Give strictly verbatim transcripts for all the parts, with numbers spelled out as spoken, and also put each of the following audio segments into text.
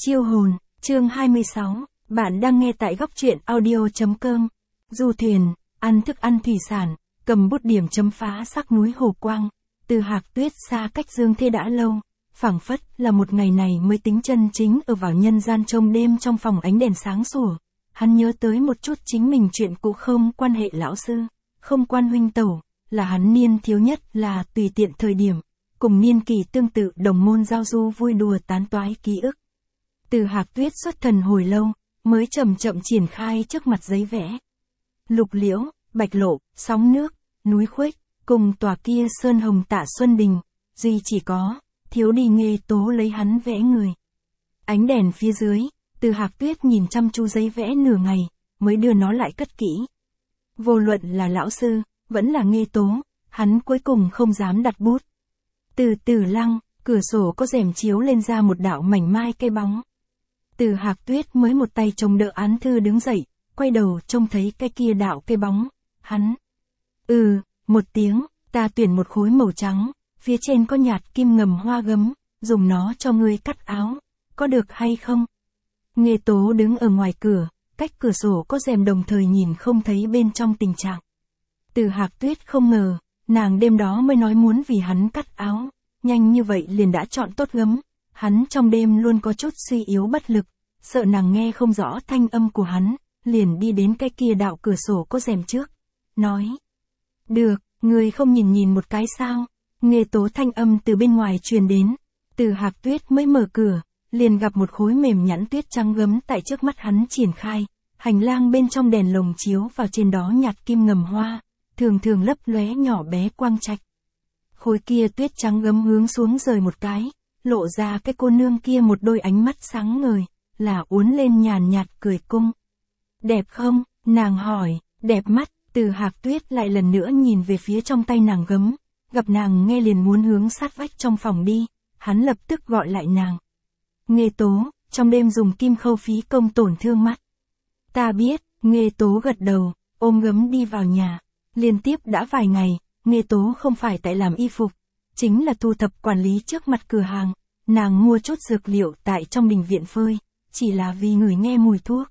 Chiêu hồn, chương hai mươi sáu, bạn đang nghe tại góc truyện audio.com. Du thuyền, ăn thức ăn thủy sản, cầm bút điểm chấm phá sắc núi hồ quang. Từ Hạc Tuyết xa cách Dương Thế đã lâu, phảng phất là một ngày này mới tính chân chính ở vào nhân gian trong đêm trong phòng ánh đèn sáng sủa. Hắn nhớ tới một chút chính mình chuyện cũ không quan hệ lão sư, không quan huynh tẩu, là hắn niên thiếu nhất là tùy tiện thời điểm, cùng niên kỳ tương tự đồng môn giao du vui đùa tán toái ký ức. Từ Hạc Tuyết xuất thần hồi lâu, mới chậm chậm triển khai trước mặt giấy vẽ. Lục liễu, bạch lộ, sóng nước, núi khuếch, cùng tòa kia sơn hồng Tạ Xuân Đình, duy chỉ có, thiếu đi Nghê Tố lấy hắn vẽ người. Ánh đèn phía dưới, Từ Hạc Tuyết nhìn chăm chú giấy vẽ nửa ngày, mới đưa nó lại cất kỹ. Vô luận là lão sư, vẫn là Nghê Tố, hắn cuối cùng không dám đặt bút. Từ Tử Lăng, cửa sổ có rèm chiếu lên ra một đạo mảnh mai cây bóng. Từ Hạc Tuyết mới một tay chống đỡ án thư đứng dậy, quay đầu trông thấy cái kia đạo cây bóng, hắn. Ừ, một tiếng, ta tuyển một khối màu trắng, phía trên có nhạt kim ngầm hoa gấm, dùng nó cho ngươi cắt áo, có được hay không? Nghê Tố đứng ở ngoài cửa, cách cửa sổ có rèm đồng thời nhìn không thấy bên trong tình trạng. Từ Hạc Tuyết không ngờ, nàng đêm đó mới nói muốn vì hắn cắt áo, nhanh như vậy liền đã chọn tốt gấm. Hắn trong đêm luôn có chút suy yếu bất lực, sợ nàng nghe không rõ thanh âm của hắn, liền đi đến cái kia đạo cửa sổ có rèm trước, nói. Được, người không nhìn nhìn một cái sao? Nghê Tố thanh âm từ bên ngoài truyền đến. Từ Hạc Tuyết mới mở cửa, liền gặp một khối mềm nhẵn tuyết trắng gấm tại trước mắt hắn triển khai, hành lang bên trong đèn lồng chiếu vào trên đó nhạt kim ngầm hoa, thường thường lấp lóe nhỏ bé quang trạch. Khối kia tuyết trắng gấm hướng xuống rời một cái, lộ ra cái cô nương kia một đôi ánh mắt sáng ngời, là uốn lên nhàn nhạt cười cung. Đẹp không? Nàng hỏi. Đẹp mắt. Từ Hạc Tuyết lại lần nữa nhìn về phía trong tay nàng gấm, gặp nàng nghe liền muốn hướng sát vách trong phòng đi, hắn lập tức gọi lại nàng. Nghê Tố, trong đêm dùng kim khâu phí công tổn thương mắt. Ta biết. Nghê Tố gật đầu, ôm gấm đi vào nhà. Liên tiếp đã vài ngày, Nghê Tố không phải tại làm y phục, chính là thu thập quản lý trước mặt cửa hàng. Nàng mua chút dược liệu tại trong đình viện phơi, chỉ là vì ngửi nghe mùi thuốc.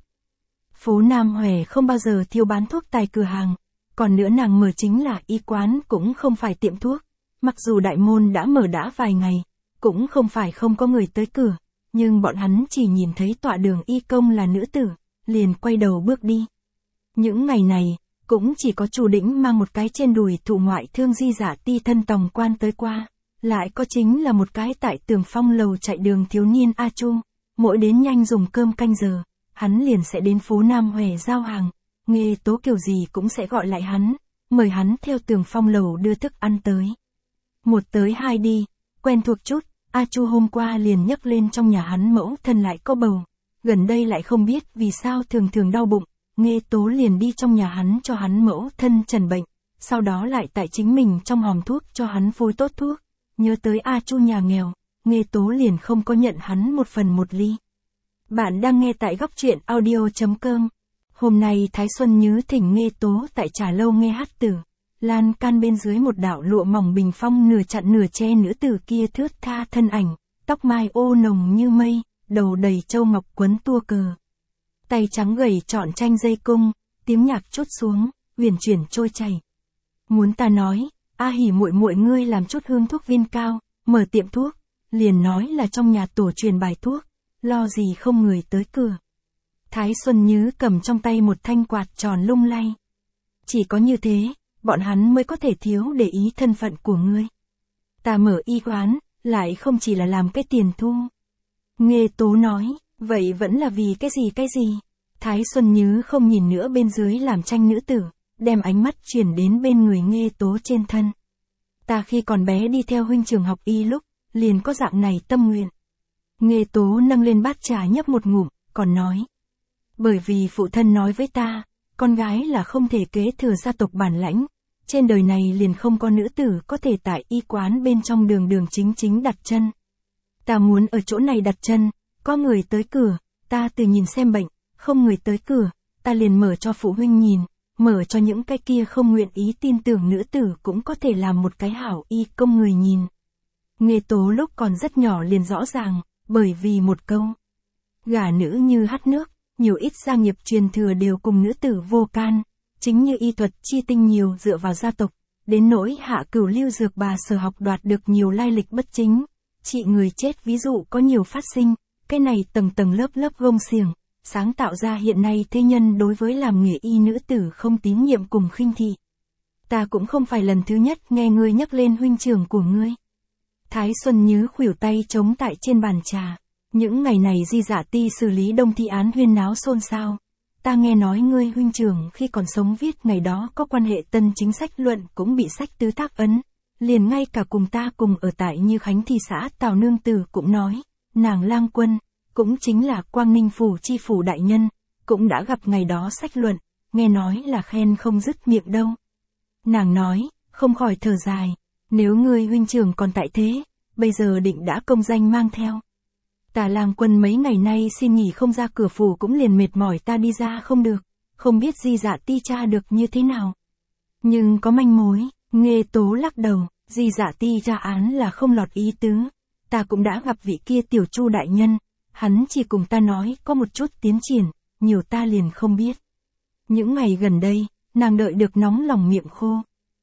Phố Nam Hòe không bao giờ thiếu bán thuốc tại cửa hàng, còn nữa nàng mở chính là y quán cũng không phải tiệm thuốc. Mặc dù đại môn đã mở đã vài ngày, cũng không phải không có người tới cửa, nhưng bọn hắn chỉ nhìn thấy tọa đường y công là nữ tử, liền quay đầu bước đi. Những ngày này, cũng chỉ có chủ đĩnh mang một cái trên đùi thụ ngoại thương di giả ti thân tòng quan tới qua. Lại có chính là một cái tại Tường Phong lầu chạy đường thiếu niên A Chu, mỗi đến nhanh dùng cơm canh giờ, hắn liền sẽ đến phố Nam Hòe giao hàng, Nghê Tố kiểu gì cũng sẽ gọi lại hắn, mời hắn theo Tường Phong lầu đưa thức ăn tới. Một tới hai đi, quen thuộc chút, A Chu hôm qua liền nhắc lên trong nhà hắn mẫu thân lại có bầu, gần đây lại không biết vì sao thường thường đau bụng, Nghê Tố liền đi trong nhà hắn cho hắn mẫu thân trần bệnh, sau đó lại tại chính mình trong hòm thuốc cho hắn phôi tốt thuốc. Nhớ tới A Chu nhà nghèo, Nghê Tố liền không có nhận hắn một phần một ly. Bạn đang nghe tại góc truyện audio.com. Hôm nay Thái Xuân Nhứ thỉnh Nghê Tố tại trà lâu nghe hát tử. Lan can bên dưới một đạo lụa mỏng bình phong nửa chặn nửa che nữ tử kia thướt tha thân ảnh, tóc mai ô nồng như mây, đầu đầy châu ngọc quấn tua cờ. Tay trắng gầy trọn tranh dây cung, tiếng nhạc chốt xuống, huyền chuyển trôi chảy. Muốn ta nói, A Hỉ muội muội ngươi làm chút hương thuốc viên cao, mở tiệm thuốc, liền nói là trong nhà tổ truyền bài thuốc, lo gì không người tới cửa. Thái Xuân Nhứ cầm trong tay một thanh quạt tròn lung lay. Chỉ có như thế, bọn hắn mới có thể thiếu để ý thân phận của ngươi. Ta mở y quán, lại không chỉ là làm cái tiền thu. Nghê Tố nói, vậy vẫn là vì cái gì cái gì? Thái Xuân Nhứ không nhìn nữa bên dưới làm tranh nữ tử, đem ánh mắt chuyển đến bên người Nghê Tố trên thân. Ta khi còn bé đi theo huynh trường học y lúc, liền có dạng này tâm nguyện. Nghê Tố nâng lên bát trà nhấp một ngụm, còn nói. Bởi vì phụ thân nói với ta, con gái là không thể kế thừa gia tộc bản lãnh, trên đời này liền không có nữ tử có thể tại y quán bên trong đường đường chính chính đặt chân. Ta muốn ở chỗ này đặt chân, có người tới cửa, ta từ nhìn xem bệnh, không người tới cửa, ta liền mở cho phụ huynh nhìn. Mở cho những cái kia không nguyện ý tin tưởng nữ tử cũng có thể làm một cái hảo y công người nhìn. Nghê Tố lúc còn rất nhỏ liền rõ ràng, bởi vì một câu. Gả nữ như hắt nước, nhiều ít gia nghiệp truyền thừa đều cùng nữ tử vô can, chính như y thuật chi tinh nhiều dựa vào gia tộc, đến nỗi Hạ Cửu Lưu dược bà sở học đoạt được nhiều lai lịch bất chính, trị người chết ví dụ có nhiều phát sinh, cái này tầng tầng lớp lớp gông xiềng, sáng tạo ra hiện nay thế nhân đối với làm nghề y nữ tử không tín nhiệm cùng khinh thị. Ta cũng không phải lần thứ nhất nghe ngươi nhắc lên huynh trưởng của ngươi. Thái Xuân Nhứ khuỷu tay chống tại trên bàn trà. Những ngày này Di Dạ Ti xử lý đông thi án huyên náo xôn xao. Ta nghe nói ngươi huynh trưởng khi còn sống viết ngày đó có quan hệ tân chính sách luận cũng bị sách tứ tác ấn. Liền ngay cả cùng ta cùng ở tại Như Khánh thị xã Tào Nương Tử cũng nói, nàng Lang Quân, cũng chính là Quang Ninh Phủ chi phủ đại nhân, cũng đã gặp ngày đó sách luận, nghe nói là khen không dứt miệng đâu. Nàng nói, không khỏi thở dài, nếu ngươi huynh trưởng còn tại thế, bây giờ định đã công danh mang theo. Tả Lang Quân mấy ngày nay xin nghỉ không ra cửa phủ cũng liền mệt mỏi ta đi ra không được, không biết Di Dạ Ti tra được như thế nào. Nhưng có manh mối, Nghê Tố lắc đầu, Di Dạ Ti tra án là không lọt ý tứ, ta cũng đã gặp vị kia tiểu Chu đại nhân, hắn chỉ cùng ta nói có một chút tiến triển, nhiều ta liền không biết. Những ngày gần đây, nàng đợi được nóng lòng miệng khô.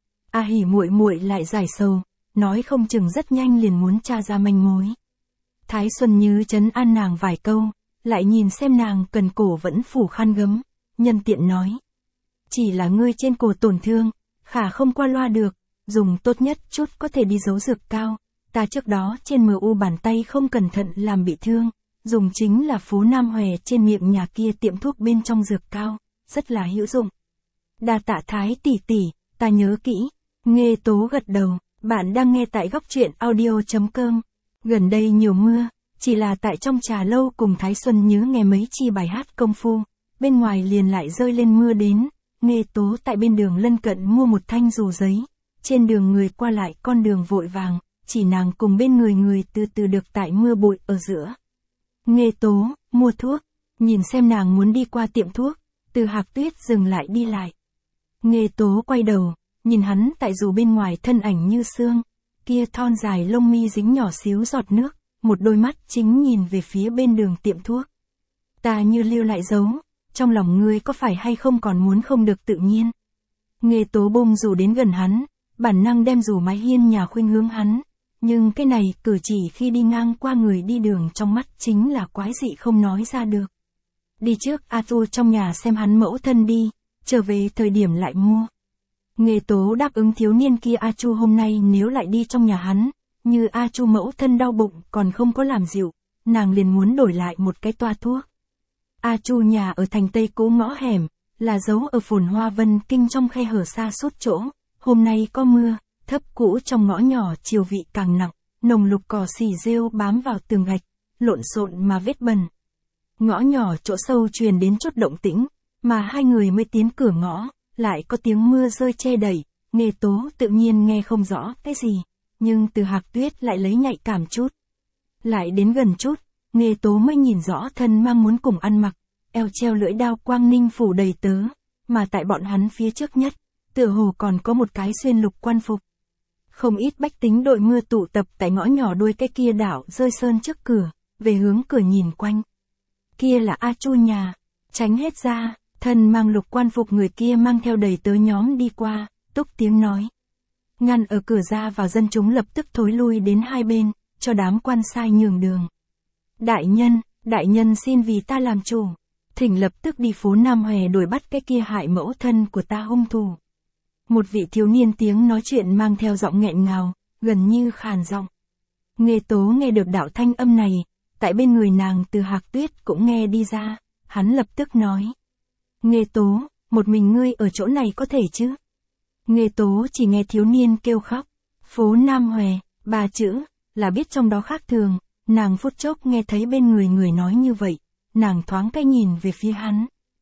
A Hỉ muội muội lại giải sầu, nói không chừng rất nhanh liền muốn tra ra manh mối. Thái Xuân Như trấn an nàng vài câu, lại nhìn xem nàng cần cổ vẫn phủ khăn gấm, nhân tiện nói. Chỉ là ngươi trên cổ tổn thương, khả không qua loa được, dùng tốt nhất chút có thể đi giấu dược cao, ta trước đó trên mờ u bàn tay không cẩn thận làm bị thương, dùng chính là phố Nam Hòe trên miệng nhà kia tiệm thuốc bên trong dược cao, rất là hữu dụng. Đa tạ Thái tỷ tỷ, ta nhớ kỹ. Nghê Tố gật đầu, bạn đang nghe tại góc truyện audio chấm com. Gần đây nhiều mưa, chỉ là tại trong trà lâu cùng Thái Xuân Nhứ nghe mấy chi bài hát công phu, bên ngoài liền lại rơi lên mưa đến. Nghê Tố tại bên đường lân cận mua một thanh dù giấy, trên đường người qua lại con đường vội vàng, chỉ nàng cùng bên người người từ từ được tại mưa bụi ở giữa. Nghê Tố, mua thuốc, nhìn xem nàng muốn đi qua tiệm thuốc, Từ Hạc Tuyết dừng lại đi lại. Nghê Tố quay đầu, nhìn hắn tại dù bên ngoài thân ảnh như xương, kia thon dài lông mi dính nhỏ xíu giọt nước, một đôi mắt chính nhìn về phía bên đường tiệm thuốc. Ta như lưu lại dấu, trong lòng ngươi có phải hay không còn muốn không được tự nhiên. Nghê Tố bông dù đến gần hắn, bản năng đem dù mái hiên nhà khuynh hướng hắn, nhưng cái này cử chỉ khi đi ngang qua người đi đường trong mắt chính là quái dị không nói ra được. Đi trước A Tu trong nhà xem hắn mẫu thân đi, trở về thời điểm lại mua. Nghê Tố đáp ứng thiếu niên kia A Chu hôm nay nếu lại đi trong nhà hắn, như A Chu mẫu thân đau bụng còn không có làm dịu, nàng liền muốn đổi lại một cái toa thuốc. A Chu nhà ở thành Tây Cố ngõ hẻm, là giấu ở phồn hoa Vân Kinh trong khe hở xa suốt chỗ, hôm nay có mưa, thấp cũ trong ngõ nhỏ chiều vị càng nặng, nồng lục cỏ xì rêu bám vào tường gạch, lộn xộn mà vết bẩn. Ngõ nhỏ chỗ sâu truyền đến chút động tĩnh, mà hai người mới tiến cửa ngõ, lại có tiếng mưa rơi che đẩy, Nghê Tố tự nhiên nghe không rõ cái gì, nhưng Từ Hạc Tuyết lại lấy nhạy cảm chút. Lại đến gần chút, Nghê Tố mới nhìn rõ thân mang muốn cùng ăn mặc, eo treo lưỡi đao Quang Ninh phủ đầy tớ, mà tại bọn hắn phía trước nhất, tựa hồ còn có một cái xuyên lục quan phục. Không ít bách tính đội mưa tụ tập tại ngõ nhỏ đuôi cái kia đảo rơi sơn trước cửa, về hướng cửa nhìn quanh. Kia là A Chu nhà, tránh hết ra, thân mang lục quan phục người kia mang theo đầy tớ nhóm đi qua, túc tiếng nói. Ngăn ở cửa ra vào dân chúng lập tức thối lui đến hai bên, cho đám quan sai nhường đường. Đại nhân, đại nhân xin vì ta làm chủ, thỉnh lập tức đi phố Nam Hòe đuổi bắt cái kia hại mẫu thân của ta hung thủ. Một vị thiếu niên tiếng nói chuyện mang theo giọng nghẹn ngào, gần như khàn giọng. Nghê Tố nghe được đạo thanh âm này, tại bên người nàng Từ Hạc Tuyết cũng nghe đi ra, hắn lập tức nói. Nghê Tố, một mình ngươi ở chỗ này có thể chứ? Nghê Tố chỉ nghe thiếu niên kêu khóc, phố Nam Hòe, ba chữ, là biết trong đó khác thường, nàng phút chốc nghe thấy bên người người nói như vậy, nàng thoáng cái nhìn về phía hắn.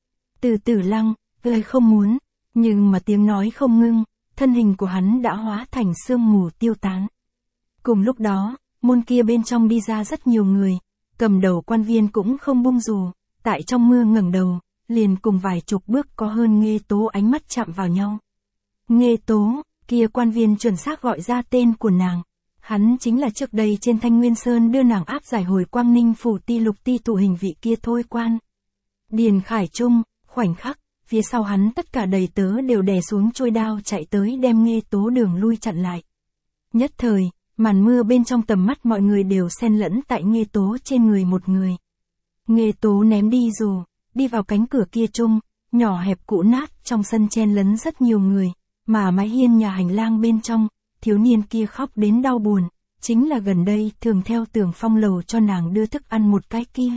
Từ Tử Lăng, lời không muốn, nhưng mà tiếng nói không ngưng, thân hình của hắn đã hóa thành sương mù tiêu tán. Cùng lúc đó, môn kia bên trong đi ra rất nhiều người, cầm đầu quan viên cũng không buông dù, tại trong mưa ngẩng đầu, liền cùng vài chục bước có hơn Nghê Tố ánh mắt chạm vào nhau. Nghê Tố, kia quan viên chuẩn xác gọi ra tên của nàng. Hắn chính là trước đây trên Thanh Nguyên Sơn đưa nàng áp giải hồi Quang Ninh phủ ti lục ti tụ hình vị kia thôi quan. Điền Khải Trung, khoảnh khắc, phía sau hắn tất cả đầy tớ đều đè xuống trôi đao chạy tới đem Nghê Tố đường lui chặn lại. Nhất thời, màn mưa bên trong tầm mắt mọi người đều xen lẫn tại Nghê Tố trên người một người. Nghê Tố ném đi dù, đi vào cánh cửa kia chung, nhỏ hẹp cũ nát trong sân chen lấn rất nhiều người, mà mái hiên nhà hành lang bên trong, thiếu niên kia khóc đến đau buồn, chính là gần đây thường theo Tường Phong lầu cho nàng đưa thức ăn một cái kia.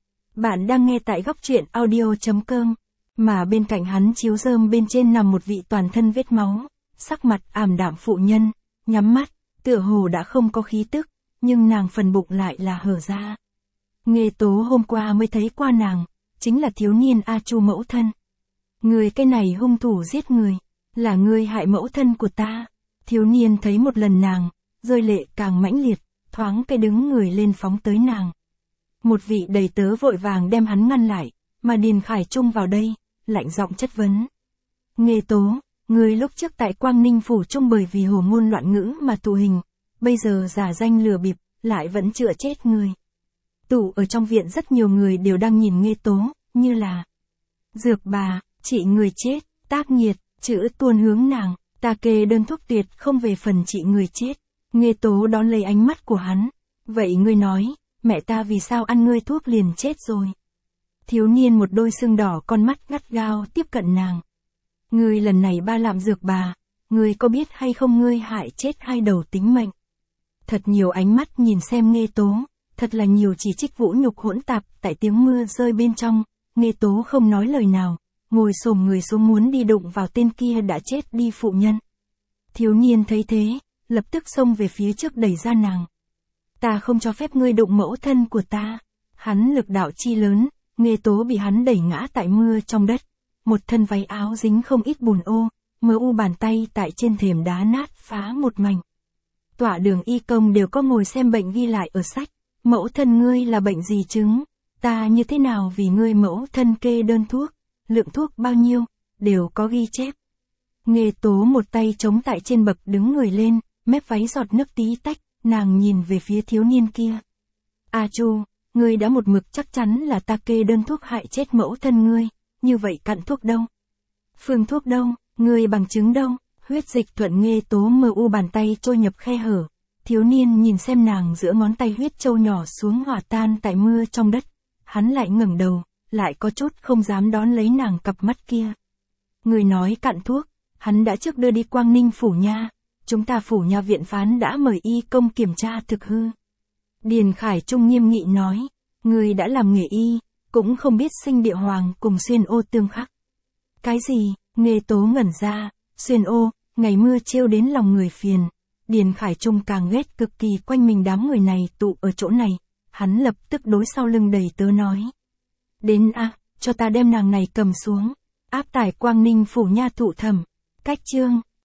Bạn đang nghe tại góc truyện audio chấm com, mà bên cạnh hắn chiếu rơm bên trên nằm một vị toàn thân vết máu, sắc mặt ảm đạm phụ nhân, nhắm mắt, tựa hồ đã không có khí tức, nhưng nàng phần bụng lại là hở ra. Nghê Tố hôm qua mới thấy qua nàng, chính là thiếu niên A Chu mẫu thân. Người cái này hung thủ giết người, là người hại mẫu thân của ta. Thiếu niên thấy một lần nàng, rơi lệ càng mãnh liệt, thoáng cái đứng người lên phóng tới nàng. Một vị đầy tớ vội vàng đem hắn ngăn lại, mà Điền Khải Trung vào đây, lạnh giọng chất vấn. Nghê Tố, người lúc trước tại Quang Ninh phủ trung bởi vì hồ ngôn loạn ngữ mà tù hình, bây giờ giả danh lừa bịp, lại vẫn chữa chết người. Tụ ở trong viện rất nhiều người đều đang nhìn Nghê Tố, như là dược bà, trị người chết, tác nghiệt, chữ tuôn hướng nàng, ta kê đơn thuốc tuyệt không về phần trị người chết. Nghê Tố đón lấy ánh mắt của hắn. Vậy ngươi nói, mẹ ta vì sao ăn ngươi thuốc liền chết rồi? Thiếu niên một đôi sưng đỏ con mắt gắt gao tiếp cận nàng. Ngươi lần này ba làm dược bà, ngươi có biết hay không ngươi hại chết hai đầu tính mệnh? Thật nhiều ánh mắt nhìn xem Nghê Tố, thật là nhiều chỉ trích vũ nhục hỗn tạp tại tiếng mưa rơi bên trong. Nghê Tố không nói lời nào, ngồi xổm người xuống muốn đi đụng vào tên kia đã chết đi phụ nhân. Thiếu niên thấy thế, lập tức xông về phía trước đẩy ra nàng. Ta không cho phép ngươi đụng mẫu thân của ta. Hắn lực đạo chi lớn, Nghê Tố bị hắn đẩy ngã tại mưa trong đất. Một thân váy áo dính không ít bùn ô, mờ u bàn tay tại trên thềm đá nát phá một mảnh. Tọa đường y công đều có ngồi xem bệnh ghi lại ở sách. Mẫu thân ngươi là bệnh gì chứng? Ta như thế nào vì ngươi mẫu thân kê đơn thuốc? Lượng thuốc bao nhiêu? Đều có ghi chép. Nghê Tố một tay chống tại trên bậc đứng người lên, mép váy giọt nước tí tách, nàng nhìn về phía thiếu niên kia. A Chu, ngươi đã một mực chắc chắn là ta kê đơn thuốc hại chết mẫu thân ngươi, như vậy cặn thuốc đâu? Phương thuốc đâu? Ngươi bằng chứng đâu? Huyết dịch thuận Nghê Tố mờ u bàn tay trôi nhập khe hở. Thiếu niên nhìn xem nàng giữa ngón tay huyết châu nhỏ xuống hòa tan tại mưa trong đất. Hắn lại ngẩng đầu, lại có chút không dám đón lấy nàng cặp mắt kia. Người nói cặn thuốc, hắn đã trước đưa đi Quang Ninh phủ nha. Chúng ta phủ nha viện phán đã mời y công kiểm tra thực hư. Điền Khải Trung nghiêm nghị nói, người đã làm nghề y, cũng không biết sinh địa hoàng cùng xuyên ô tương khắc. Cái gì? Nghê Tố ngẩn ra, xuyên ô, ngày mưa trêu đến lòng người phiền. Điền Khải Trung càng ghét cực kỳ quanh mình đám người này tụ ở chỗ này. Hắn lập tức đối sau lưng đầy tớ nói. Đến a, à, cho ta đem nàng này cầm xuống. Áp tải Quang Ninh phủ nha thụ thẩm. Cách chương.